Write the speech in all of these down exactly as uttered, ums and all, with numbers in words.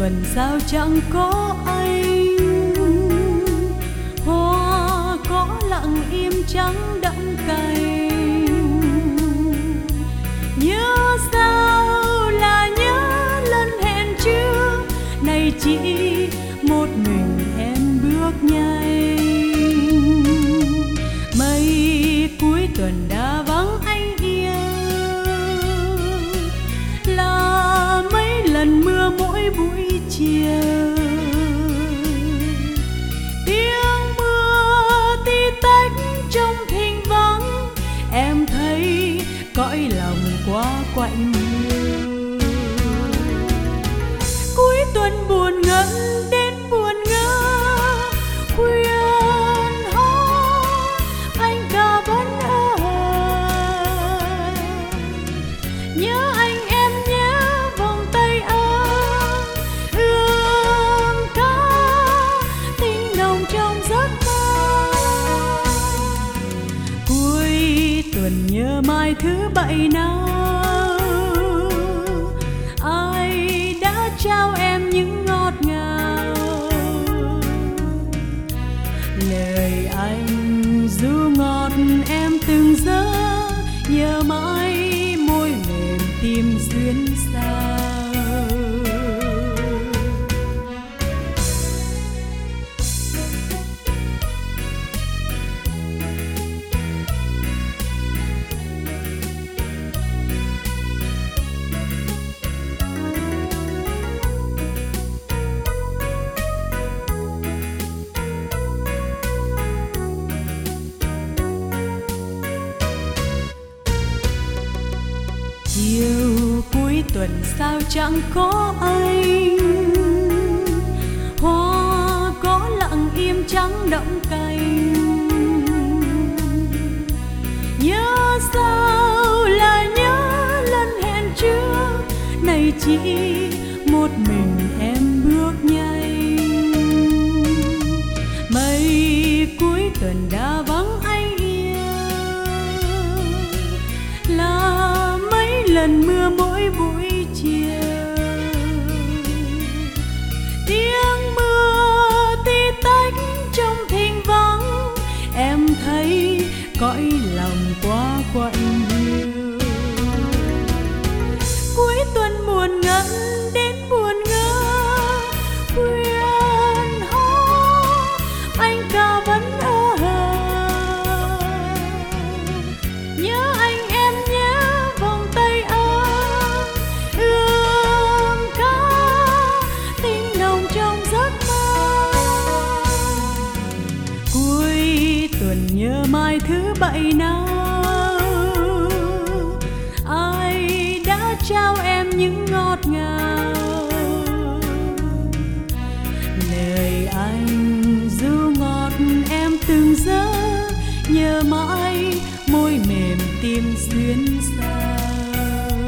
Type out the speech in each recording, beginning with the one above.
tuần sao chẳng có anh, hoa có lặng im trắng đẫm cành. Nhớ sao là nhớ lần hẹn trước, này chỉ một mình em bước nhanh. Mấy cuối tuần đã vắng anh yêu, là mấy lần mưa mỗi buổi chiều. Tiếng mưa tí tách trong thinh vắng, em thấy cõi lòng quá quạnh hiu. Cuối tuần buồn ngẩn đến buồn ngơ, khuyên hó anh cả vẫn ở. Nhớ anh em nhớ vòng tay ấm, ươm cá tình nồng trong giấc mơ. Cuối tuần nhớ mai thứ bảy nào, ai đã trao em những ngọt ngào. Lời anh ru ngọt em từng giờ, nhớ mãi môi mềm tim xuyến sao. Chiều cuối tuần sao chẳng có anh, hoa có lặng im trắng đẫm cành. Nhớ sao là nhớ lần hẹn trước, này chỉ một mình em bước nhanh. Mấy cuối tuần đã vắng anh yêu, là lần mưa mỗi buổi chiều. Tiếng mưa tí tách trong thinh vắng, em thấy cõi lòng quá quạnh hiu. Cuối tuần buồn ngẩn đến buồn ngơ, khuyên hó anh cả vẫn ở. Nhớ anh em nhớ vòng tay ấm, ươm cá tình nồng trong giấc mơ. Cuối tuần nhớ mai thứ bảy nào, ai đã trao em những ngọt ngào. Lời anh ru ngọt em từng giờ, nhớ mãi môi mềm tim xuyến sao.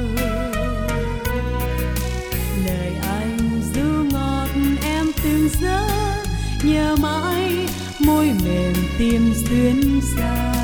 Lời anh ru ngọt em từng giờ, nhớ mãi môi mềm tim xuyến sao.